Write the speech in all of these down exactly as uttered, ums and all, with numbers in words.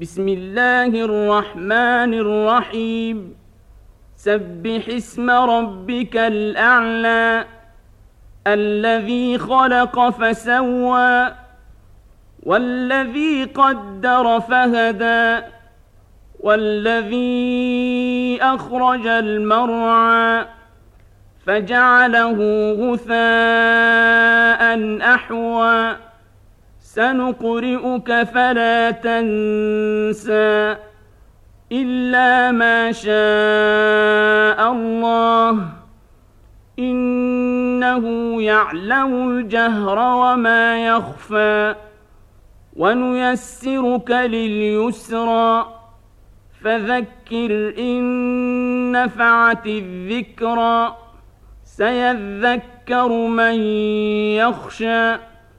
بسم الله الرحمن الرحيم سبح اسم ربك الأعلى الذي خلق فسوى والذي قدر فهدى والذي أخرج المرعى فجعله غثاء أحوى سنقرئك فلا تنسى إلا ما شاء الله إنه يعلم الجهر وما يخفى ونيسرك لليسرى فذكر إن نفعت الذكرى سيذكر من يخشى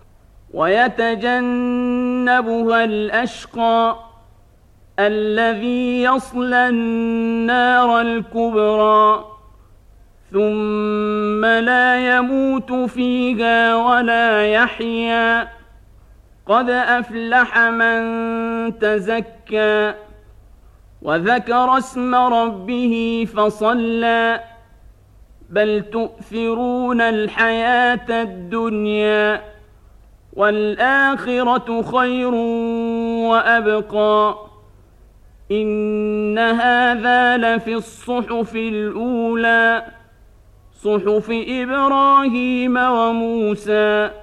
ويتجنبها الأشقى الذي يصلى النار الكبرى ثم لا يموت فيها ولا يحيا قد أفلح من تزكى وذكر اسم ربه فصلى بل تؤثرون الحياة الدنيا والآخرة خير وأبقى إن هذا لفي الصحف الأولى صحف إبراهيم وموسى